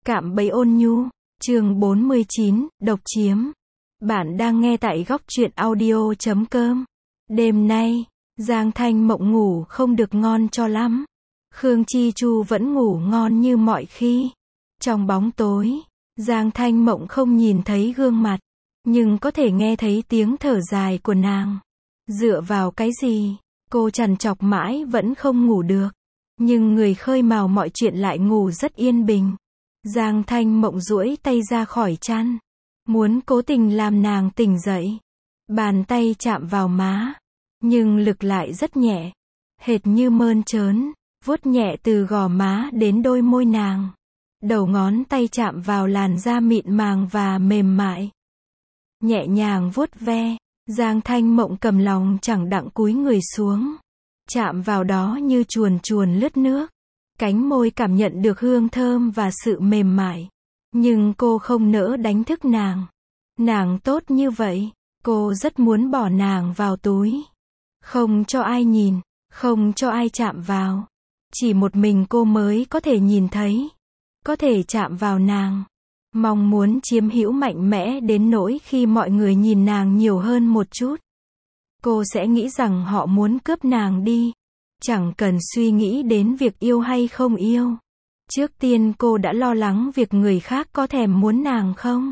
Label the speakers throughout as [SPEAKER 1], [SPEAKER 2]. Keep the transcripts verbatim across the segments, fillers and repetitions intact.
[SPEAKER 1] Cạm bẫy ôn nhu, chương bốn mươi chín, độc chiếm. Bạn đang nghe tại góc truyện audio chấm com. Đêm nay, Giang Thanh Mộng ngủ không được ngon cho lắm. Khương Chi Chu vẫn ngủ ngon như mọi khi. Trong bóng tối, Giang Thanh Mộng không nhìn thấy gương mặt, nhưng có thể nghe thấy tiếng thở dài của nàng. Dựa vào cái gì? Cô trằn trọc mãi vẫn không ngủ được. Nhưng người khơi mào mọi chuyện lại ngủ rất yên bình. Giang Thanh Mộng duỗi tay ra khỏi chăn, muốn cố tình làm nàng tỉnh dậy. Bàn tay chạm vào má, nhưng lực lại rất nhẹ, hệt như mơn trớn, vuốt nhẹ từ gò má đến đôi môi nàng. Đầu ngón tay chạm vào làn da mịn màng và mềm mại. Nhẹ nhàng vuốt ve, Giang Thanh Mộng cầm lòng chẳng đặng cúi người xuống. Chạm vào đó như chuồn chuồn lướt nước. Cánh môi cảm nhận được hương thơm và sự mềm mại. Nhưng cô không nỡ đánh thức nàng. Nàng tốt như vậy, cô rất muốn bỏ nàng vào túi. Không cho ai nhìn, không cho ai chạm vào. Chỉ một mình cô mới có thể nhìn thấy, có thể chạm vào nàng. Mong muốn chiếm hữu mạnh mẽ đến nỗi khi mọi người nhìn nàng nhiều hơn một chút, cô sẽ nghĩ rằng họ muốn cướp nàng đi. Chẳng cần suy nghĩ đến việc yêu hay không yêu. Trước tiên cô đã lo lắng việc người khác có thèm muốn nàng không.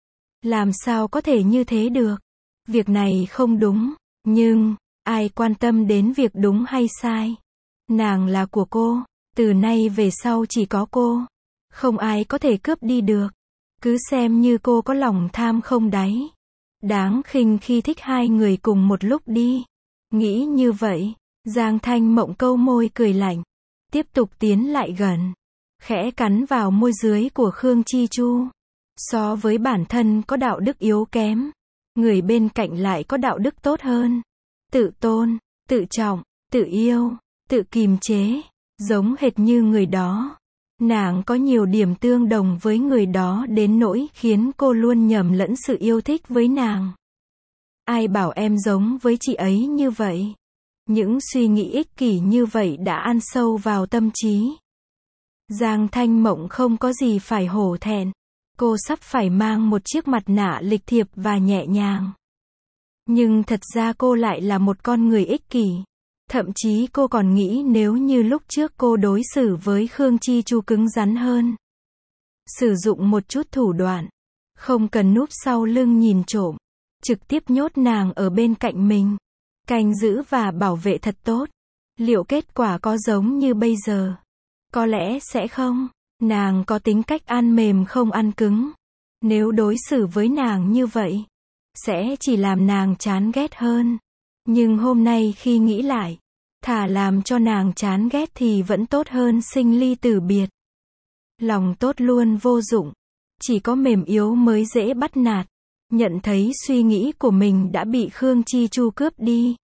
[SPEAKER 1] Làm sao có thể như thế được? Việc này không đúng. Nhưng, ai quan tâm đến việc đúng hay sai? Nàng là của cô. Từ nay về sau chỉ có cô. Không ai có thể cướp đi được. Cứ xem như cô có lòng tham không đáy. Đáng khinh khi thích hai người cùng một lúc đi. Nghĩ như vậy, Giang Thanh Mộng câu môi cười lạnh, tiếp tục tiến lại gần, khẽ cắn vào môi dưới của Khương Chi Chu. So với bản thân có đạo đức yếu kém, người bên cạnh lại có đạo đức tốt hơn. Tự tôn, tự trọng, tự yêu, tự kìm chế, giống hệt như người đó. Nàng có nhiều điểm tương đồng với người đó đến nỗi khiến cô luôn nhầm lẫn sự yêu thích với nàng. Ai bảo em giống với chị ấy như vậy? Những suy nghĩ ích kỷ như vậy đã ăn sâu vào tâm trí. Giang Thanh Mộng không có gì phải hổ thẹn. Cô sắp phải mang một chiếc mặt nạ lịch thiệp và nhẹ nhàng. Nhưng thật ra cô lại là một con người ích kỷ. Thậm chí cô còn nghĩ nếu như lúc trước cô đối xử với Khương Chi Chu cứng rắn hơn. Sử dụng một chút thủ đoạn. Không cần núp sau lưng nhìn trộm. Trực tiếp nhốt nàng ở bên cạnh mình. Canh giữ và bảo vệ thật tốt. Liệu kết quả có giống như bây giờ? Có lẽ sẽ không. Nàng có tính cách ăn mềm không ăn cứng. Nếu đối xử với nàng như vậy, sẽ chỉ làm nàng chán ghét hơn. Nhưng hôm nay khi nghĩ lại, thà làm cho nàng chán ghét thì vẫn tốt hơn sinh ly tử biệt. Lòng tốt luôn vô dụng. Chỉ có mềm yếu mới dễ bắt nạt. Nhận thấy suy nghĩ của mình đã bị Khương Chi Chu cướp đi.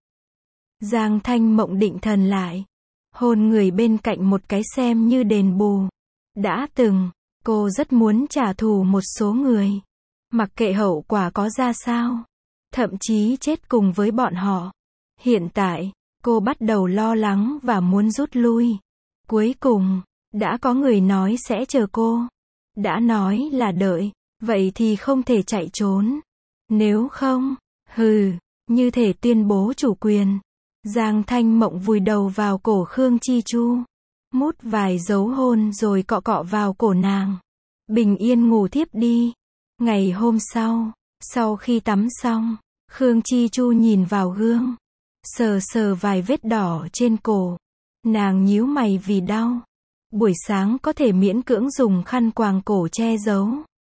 [SPEAKER 1] Giang Thanh Mộng định thần lại. Hôn người bên cạnh một cái xem như đền bù. Đã từng, cô rất muốn trả thù một số người. Mặc kệ hậu quả có ra sao. Thậm chí chết cùng với bọn họ. Hiện tại, cô bắt đầu lo lắng và muốn rút lui. Cuối cùng, đã có người nói sẽ chờ cô. Đã nói là đợi. Vậy thì không thể chạy trốn. Nếu không, hừ, như thể tuyên bố chủ quyền. Giang Thanh Mộng vùi đầu vào cổ Khương Chi Chu. Mút vài dấu hôn rồi cọ cọ vào cổ nàng. Bình yên ngủ thiếp đi. Ngày hôm sau, sau khi tắm xong, Khương Chi Chu nhìn vào gương. Sờ sờ vài vết đỏ trên cổ. Nàng nhíu mày vì đau. Buổi sáng có thể miễn cưỡng dùng khăn quàng cổ che giấu.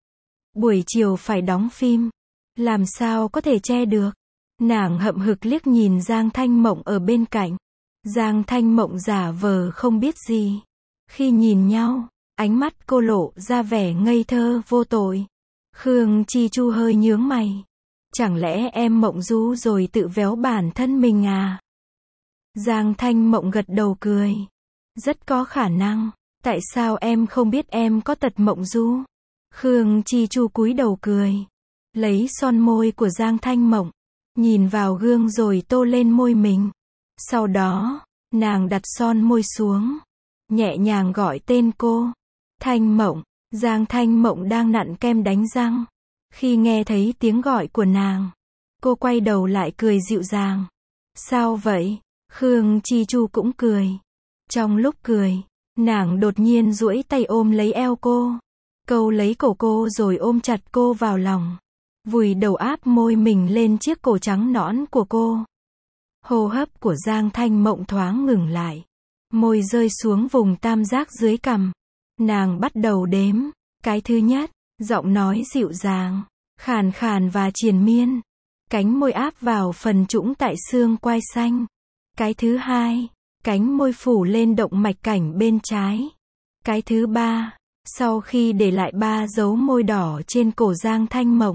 [SPEAKER 1] Buổi chiều phải đóng phim. Làm sao có thể che được? Nàng hậm hực liếc nhìn Giang Thanh Mộng ở bên cạnh. Giang Thanh Mộng giả vờ không biết gì. Khi nhìn nhau, ánh mắt cô lộ ra vẻ ngây thơ vô tội. Khương Chi Chu hơi nhướng mày. Chẳng lẽ em mộng du rồi tự véo bản thân mình à? Giang Thanh Mộng gật đầu cười. Rất có khả năng. Tại sao em không biết em có tật mộng du? Khương Chi Chu cúi đầu cười. Lấy son môi của Giang Thanh Mộng. Nhìn vào gương rồi tô lên môi mình. Sau đó, nàng đặt son môi xuống. Nhẹ nhàng gọi tên cô. Thanh Mộng. Giang Thanh Mộng đang nặn kem đánh răng. Khi nghe thấy tiếng gọi của nàng, cô quay đầu lại cười dịu dàng. Sao vậy? Khương Chi Chu cũng cười. Trong lúc cười, nàng đột nhiên duỗi tay ôm lấy eo cô, câu lấy cổ cô rồi ôm chặt cô vào lòng, vùi đầu áp môi mình lên chiếc cổ trắng nõn của cô. Hô hấp của Giang Thanh Mộng thoáng ngừng lại, môi rơi xuống vùng tam giác dưới cằm. Nàng bắt đầu đếm. Cái thứ nhất, giọng nói dịu dàng, khàn khàn và triền miên. Cánh môi áp vào phần trũng tại xương quai xanh. Cái thứ hai, cánh môi phủ lên động mạch cảnh bên trái. Cái thứ ba, sau khi để lại ba dấu môi đỏ trên cổ Giang Thanh Mộng,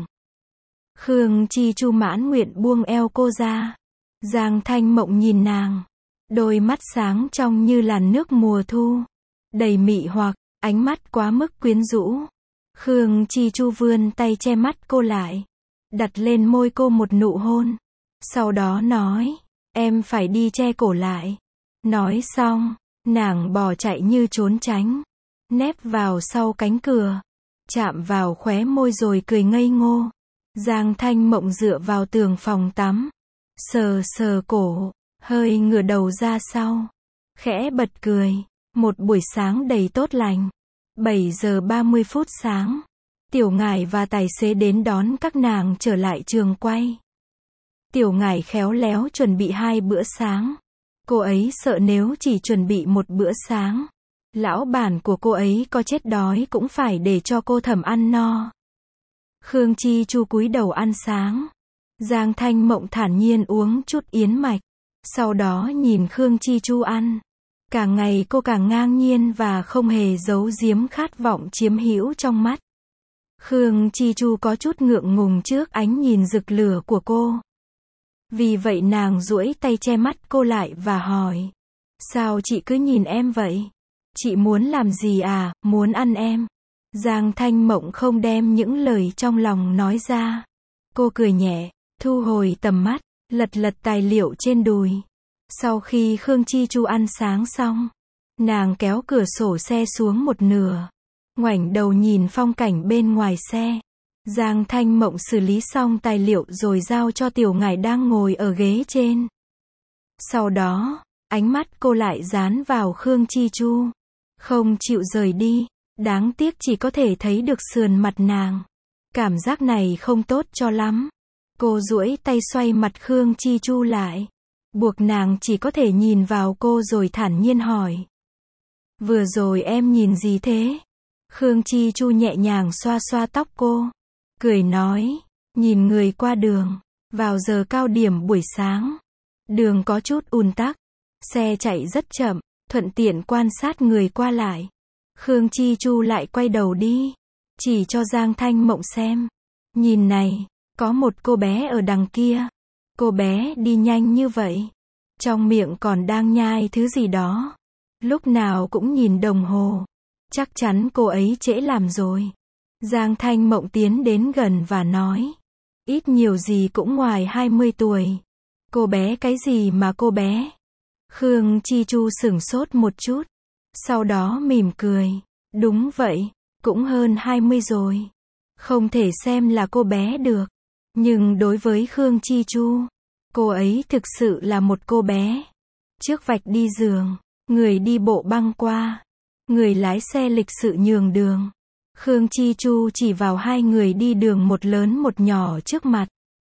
[SPEAKER 1] Khương Chi Chu mãn nguyện buông eo cô ra. Giang Thanh Mộng nhìn nàng, đôi mắt sáng trong như làn nước mùa thu, đầy mị hoặc, ánh mắt quá mức quyến rũ. Khương Chi Chu vươn tay che mắt cô lại, đặt lên môi cô một nụ hôn. Sau đó nói, em phải đi che cổ lại. Nói xong, nàng bỏ chạy như trốn tránh, nép vào sau cánh cửa, chạm vào khóe môi rồi cười ngây ngô. Giang Thanh Mộng dựa vào tường phòng tắm, sờ sờ cổ, hơi ngửa đầu ra sau, khẽ bật cười. Một buổi sáng đầy tốt lành. bảy giờ ba mươi phút sáng, Tiểu Ngải và tài xế đến đón các nàng trở lại trường quay. Tiểu Ngải khéo léo chuẩn bị hai bữa sáng. Cô ấy sợ nếu chỉ chuẩn bị một bữa sáng, lão bản của cô ấy có chết đói cũng phải để cho cô Thẩm ăn no. Khương Chi Chu cúi đầu ăn sáng. Giang Thanh Mộng thản nhiên uống chút yến mạch, sau đó nhìn Khương Chi Chu ăn. Càng ngày cô càng ngang nhiên và không hề giấu giếm khát vọng chiếm hữu trong mắt. Khương Chi Chu có chút ngượng ngùng trước ánh nhìn rực lửa của cô. Vì vậy nàng duỗi tay che mắt cô lại và hỏi, sao chị cứ nhìn em vậy? Chị muốn làm gì à? Muốn ăn em. Giang Thanh Mộng không đem những lời trong lòng nói ra. Cô cười nhẹ, thu hồi tầm mắt, lật lật tài liệu trên đùi. Sau khi Khương Chi Chu ăn sáng xong, nàng kéo cửa sổ xe xuống một nửa, ngoảnh đầu nhìn phong cảnh bên ngoài xe. Giang Thanh Mộng xử lý xong tài liệu rồi giao cho Tiểu Ngải đang ngồi ở ghế trên. Sau đó, ánh mắt cô lại dán vào Khương Chi Chu, không chịu rời đi. Đáng tiếc chỉ có thể thấy được sườn mặt nàng. Cảm giác này không tốt cho lắm. Cô duỗi tay xoay mặt Khương Chi Chu lại, buộc nàng chỉ có thể nhìn vào cô rồi thản nhiên hỏi, vừa rồi em nhìn gì thế? Khương Chi Chu nhẹ nhàng xoa xoa tóc cô, cười nói, nhìn người qua đường. Vào giờ cao điểm buổi sáng, đường có chút ùn tắc, xe chạy rất chậm, thuận tiện quan sát người qua lại. Khương Chi Chu lại quay đầu đi, chỉ cho Giang Thanh Mộng xem. Nhìn này, có một cô bé ở đằng kia. Cô bé đi nhanh như vậy, trong miệng còn đang nhai thứ gì đó. Lúc nào cũng nhìn đồng hồ. Chắc chắn cô ấy trễ làm rồi. Giang Thanh Mộng tiến đến gần và nói, ít nhiều gì cũng ngoài hai mươi tuổi. Cô bé cái gì mà cô bé? Khương Chi Chu sửng sốt một chút, sau đó mỉm cười, đúng vậy, cũng hơn hai mươi rồi. Không thể xem là cô bé được. Nhưng đối với Khương Chi Chu, cô ấy thực sự là một cô bé. Trước vạch đi giường, người đi bộ băng qua, người lái xe lịch sự nhường đường. Khương Chi Chu chỉ vào hai người đi đường một lớn một nhỏ trước mặt,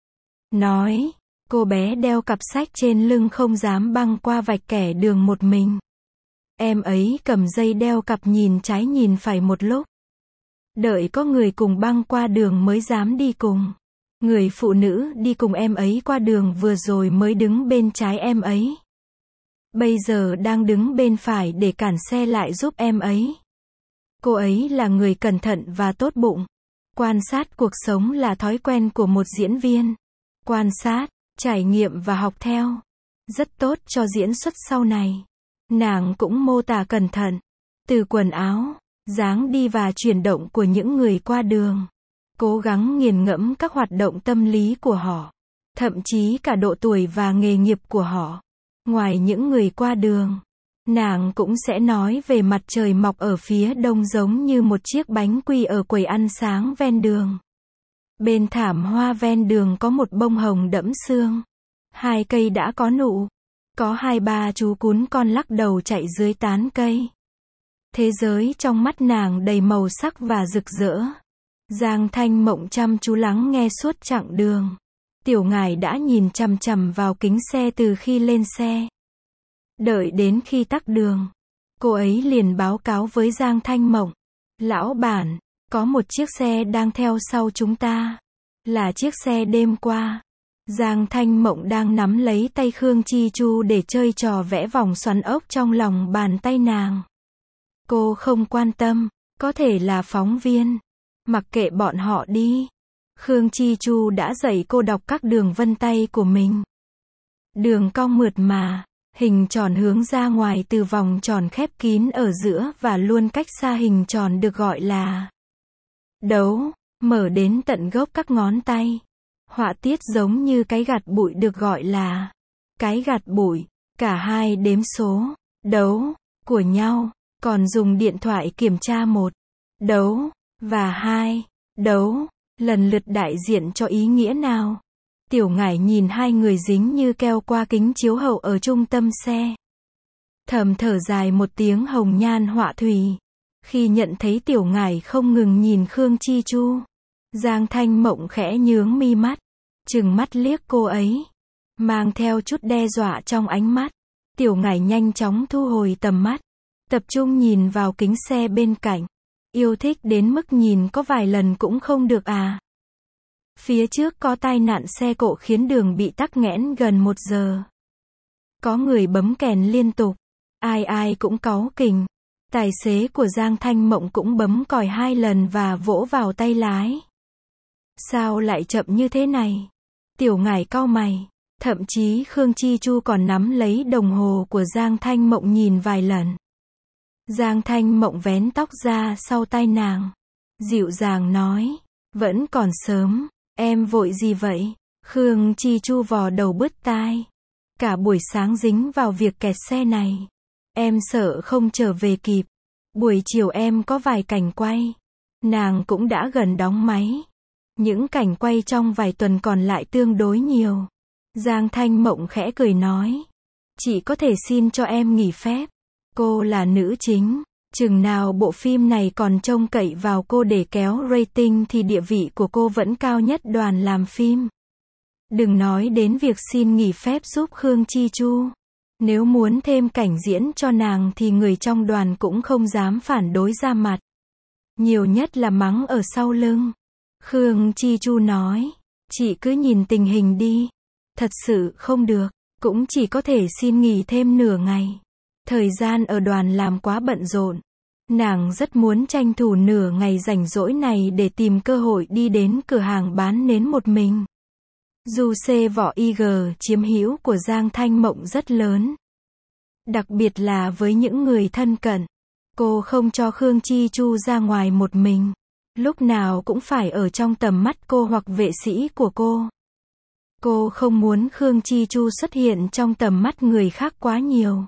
[SPEAKER 1] nói, cô bé đeo cặp sách trên lưng không dám băng qua vạch kẻ đường một mình. Em ấy cầm dây đeo cặp nhìn trái nhìn phải một lúc, đợi có người cùng băng qua đường mới dám đi cùng. Người phụ nữ đi cùng em ấy qua đường vừa rồi mới đứng bên trái em ấy, bây giờ đang đứng bên phải để cản xe lại giúp em ấy. Cô ấy là người cẩn thận và tốt bụng. Quan sát cuộc sống là thói quen của một diễn viên. Quan sát, trải nghiệm và học theo, rất tốt cho diễn xuất sau này. Nàng cũng mô tả cẩn thận, từ quần áo, dáng đi và chuyển động của những người qua đường. Cố gắng nghiền ngẫm các hoạt động tâm lý của họ, thậm chí cả độ tuổi và nghề nghiệp của họ. Ngoài những người qua đường, Nàng cũng sẽ nói về mặt trời mọc ở phía đông giống như một chiếc bánh quy ở quầy ăn sáng ven đường. Bên thảm hoa ven đường có một bông hồng đẫm sương. Hai cây đã có nụ. Có hai ba chú cún con lắc đầu chạy dưới tán cây. Thế giới trong mắt nàng đầy màu sắc và rực rỡ. Giang Thanh Mộng chăm chú lắng nghe suốt chặng đường. Tiểu Ngải đã nhìn chằm chằm vào kính xe từ khi lên xe. Đợi đến khi tắc đường, cô ấy liền báo cáo với Giang Thanh Mộng. Lão bản, có một chiếc xe đang theo sau chúng ta. Là chiếc xe đêm qua. Giang Thanh Mộng đang nắm lấy tay Khương Chi Chu để chơi trò vẽ vòng xoắn ốc trong lòng bàn tay nàng. Cô không quan tâm, có thể là phóng viên. Mặc kệ bọn họ đi. Khương Chi Chu đã dạy cô đọc các đường vân tay của mình. Đường cong mượt mà, hình tròn hướng ra ngoài từ vòng tròn khép kín ở giữa và luôn cách xa hình tròn được gọi là đấu, mở đến tận gốc các ngón tay. Họa tiết giống như cái gạt bụi được gọi là cái gạt bụi, cả hai đếm số đấu của nhau, còn dùng điện thoại kiểm tra một đấu và hai đấu, lần lượt đại diện cho ý nghĩa nào. Tiểu Ngải nhìn hai người dính như keo qua kính chiếu hậu ở trung tâm xe. Thầm thở dài một tiếng hồng nhan họa thủy. Khi nhận thấy Tiểu Ngải không ngừng nhìn Khương Chi Chu, Giang Thanh Mộng khẽ nhướng mi mắt, trừng mắt liếc cô ấy, mang theo chút đe dọa trong ánh mắt. Tiểu Ngải nhanh chóng thu hồi tầm mắt, tập trung nhìn vào kính xe bên cạnh. Yêu thích đến mức nhìn có vài lần cũng không được à. Phía trước có tai nạn xe cộ khiến đường bị tắc nghẽn gần một giờ. Có người bấm kèn liên tục. Ai ai cũng cáu kỉnh. Tài xế của Giang Thanh Mộng cũng bấm còi hai lần và vỗ vào tay lái. Sao lại chậm như thế này? Tiểu Ngải cau mày. Thậm chí Khương Chi Chu còn nắm lấy đồng hồ của Giang Thanh Mộng nhìn vài lần. Giang Thanh Mộng vén tóc ra sau tai nàng. Dịu dàng nói. Vẫn còn sớm. Em vội gì vậy? Khương Chi Chu vò đầu bứt tai. Cả buổi sáng dính vào việc kẹt xe này. Em sợ không trở về kịp. Buổi chiều em có vài cảnh quay. Nàng cũng đã gần đóng máy. Những cảnh quay trong vài tuần còn lại tương đối nhiều. Giang Thanh Mộng khẽ cười nói. Chị có thể xin cho em nghỉ phép. Cô là nữ chính. Chừng nào bộ phim này còn trông cậy vào cô để kéo rating thì địa vị của cô vẫn cao nhất đoàn làm phim. Đừng nói đến việc xin nghỉ phép giúp Khương Chi Chu. Nếu muốn thêm cảnh diễn cho nàng thì người trong đoàn cũng không dám phản đối ra mặt. Nhiều nhất là mắng ở sau lưng. Khương Chi Chu nói. Chị cứ nhìn tình hình đi. Thật sự không được. Cũng chỉ có thể xin nghỉ thêm nửa ngày. Thời gian ở đoàn làm quá bận rộn. Nàng rất muốn tranh thủ nửa ngày rảnh rỗi này để tìm cơ hội đi đến cửa hàng bán nến một mình. Dù xe vỏ i giê chiếm hữu của Giang Thanh Mộng rất lớn. Đặc biệt là với những người thân cận. Cô không cho Khương Chi Chu ra ngoài một mình. Lúc nào cũng phải ở trong tầm mắt cô hoặc vệ sĩ của cô. Cô không muốn Khương Chi Chu xuất hiện trong tầm mắt người khác quá nhiều.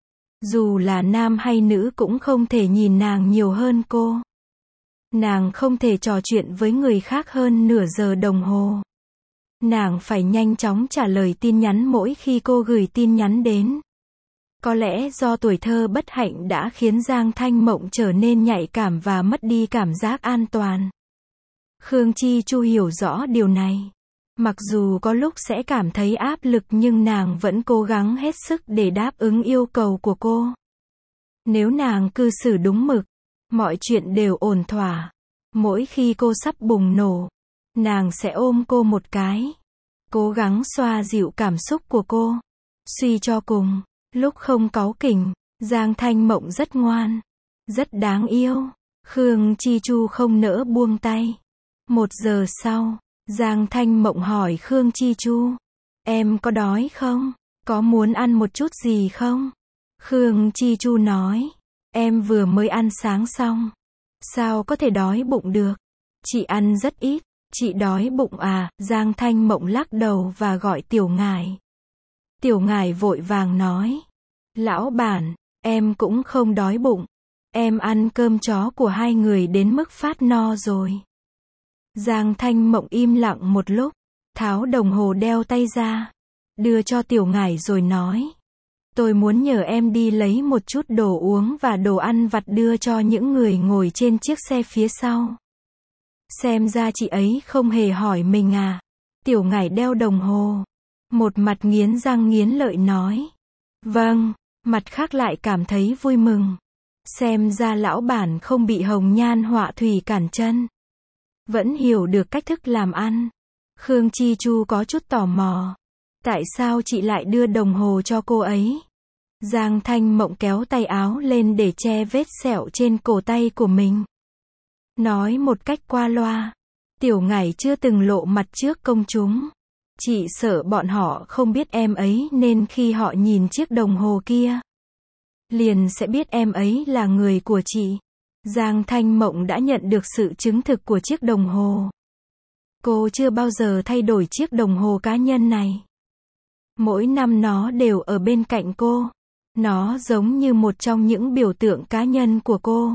[SPEAKER 1] Dù là nam hay nữ cũng không thể nhìn nàng nhiều hơn cô. Nàng không thể trò chuyện với người khác hơn nửa giờ đồng hồ. Nàng phải nhanh chóng trả lời tin nhắn mỗi khi cô gửi tin nhắn đến. Có lẽ do tuổi thơ bất hạnh đã khiến Giang Thanh Mộng trở nên nhạy cảm và mất đi cảm giác an toàn. Khương Chi Chu hiểu rõ điều này. Mặc dù có lúc sẽ cảm thấy áp lực nhưng nàng vẫn cố gắng hết sức để đáp ứng yêu cầu của cô. Nếu nàng cư xử đúng mực, mọi chuyện đều ổn thỏa. Mỗi khi cô sắp bùng nổ, nàng sẽ ôm cô một cái. Cố gắng xoa dịu cảm xúc của cô. Suy cho cùng, lúc không cáu kỉnh, Giang Thanh Mộng rất ngoan, rất đáng yêu. Khương Chi Chu không nỡ buông tay. Một giờ sau, Giang Thanh Mộng hỏi Khương Chi Chu. Em có đói không? Có muốn ăn một chút gì không? Khương Chi Chu nói. Em vừa mới ăn sáng xong. Sao có thể đói bụng được? Chị ăn rất ít. Chị đói bụng à? Giang Thanh Mộng lắc đầu và gọi Tiểu Ngải. Tiểu Ngải vội vàng nói. Lão bản, Em cũng không đói bụng. Em ăn cơm chó của hai người đến mức phát no rồi. Giang Thanh Mộng im lặng một lúc, tháo đồng hồ đeo tay ra, đưa cho Tiểu Ngải rồi nói. Tôi muốn nhờ em đi lấy một chút đồ uống và đồ ăn vặt đưa cho những người ngồi trên chiếc xe phía sau. Xem ra chị ấy không hề hỏi mình à. Tiểu Ngải đeo đồng hồ, một mặt nghiến răng nghiến lợi nói. Vâng, mặt khác lại cảm thấy vui mừng. Xem ra lão bản không bị hồng nhan họa thủy cản chân. Vẫn hiểu được cách thức làm ăn. Khương Chi Chu có chút tò mò. Tại sao chị lại đưa đồng hồ cho cô ấy? Giang Thanh Mộng kéo tay áo lên để che vết sẹo trên cổ tay của mình. Nói một cách qua loa. Tiểu Ngải chưa từng lộ mặt trước công chúng. Chị sợ bọn họ không biết em ấy nên khi họ nhìn chiếc đồng hồ kia, liền sẽ biết em ấy là người của chị. Giang Thanh Mộng đã nhận được sự chứng thực của chiếc đồng hồ. Cô chưa bao giờ thay đổi chiếc đồng hồ cá nhân này. Mỗi năm nó đều ở bên cạnh cô. Nó giống như một trong những biểu tượng cá nhân của cô.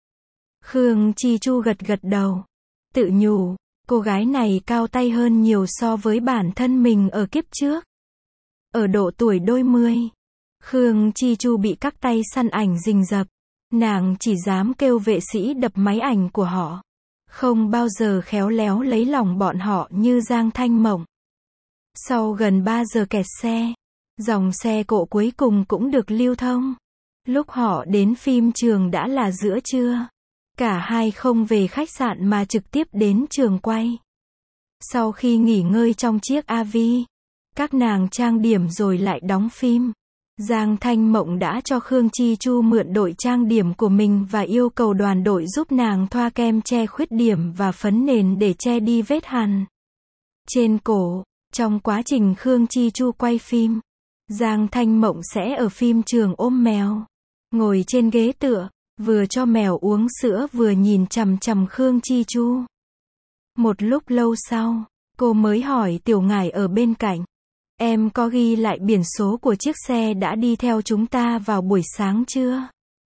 [SPEAKER 1] Khương Chi Chu gật gật đầu. Tự nhủ, cô gái này cao tay hơn nhiều so với bản thân mình ở kiếp trước. Ở độ tuổi đôi mươi, Khương Chi Chu bị các tay săn ảnh rình rập. Nàng chỉ dám kêu vệ sĩ đập máy ảnh của họ. Không bao giờ khéo léo lấy lòng bọn họ như Giang Thanh Mộng. Sau gần ba giờ kẹt xe, dòng xe cộ cuối cùng cũng được lưu thông. Lúc họ đến phim trường đã là giữa trưa. Cả hai không về khách sạn mà trực tiếp đến trường quay. Sau khi nghỉ ngơi trong chiếc a vê, các nàng trang điểm rồi lại đóng phim. Giang Thanh Mộng đã cho Khương Chi Chu mượn đội trang điểm của mình và yêu cầu đoàn đội giúp nàng thoa kem che khuyết điểm và phấn nền để che đi vết hằn trên cổ. Trong quá trình Khương Chi Chu quay phim, Giang Thanh Mộng sẽ ở phim trường ôm mèo, ngồi trên ghế tựa, vừa cho mèo uống sữa vừa nhìn chằm chằm Khương Chi Chu. Một lúc lâu sau, cô mới hỏi Tiểu Ngải ở bên cạnh. Em có ghi lại biển số của chiếc xe đã đi theo chúng ta vào buổi sáng chưa?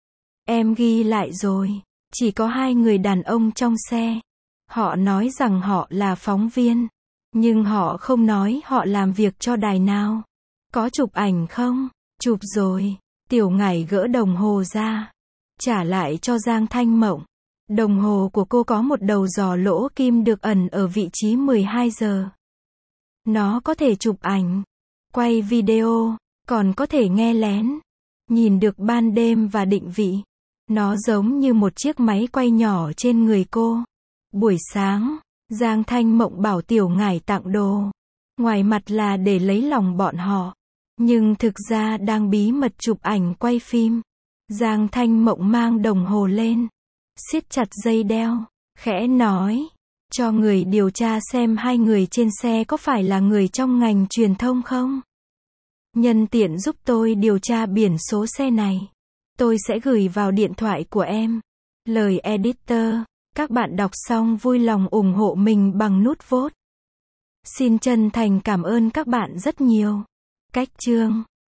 [SPEAKER 1] Em ghi lại rồi. Chỉ có hai người đàn ông trong xe. Họ nói rằng họ là phóng viên. Nhưng họ không nói họ làm việc cho đài nào. Có chụp ảnh không? Chụp rồi. Tiểu Ngải gỡ đồng hồ ra, trả lại cho Giang Thanh Mộng. Đồng hồ của cô có một đầu giò lỗ kim được ẩn ở vị trí mười hai giờ. Nó có thể chụp ảnh, quay video, còn có thể nghe lén, nhìn được ban đêm và định vị. Nó giống như một chiếc máy quay nhỏ trên người cô. Buổi sáng, Giang Thanh Mộng bảo Tiểu Ngải tặng đồ. Ngoài mặt là để lấy lòng bọn họ, nhưng thực ra đang bí mật chụp ảnh quay phim. Giang Thanh Mộng mang đồng hồ lên, siết chặt dây đeo, khẽ nói. Cho người điều tra xem hai người trên xe có phải là người trong ngành truyền thông không? Nhân tiện giúp tôi điều tra biển số xe này. Tôi sẽ gửi vào điện thoại của em. Lời editor, các bạn đọc xong vui lòng ủng hộ mình bằng nút vote. Xin chân thành cảm ơn các bạn rất nhiều. Cách chương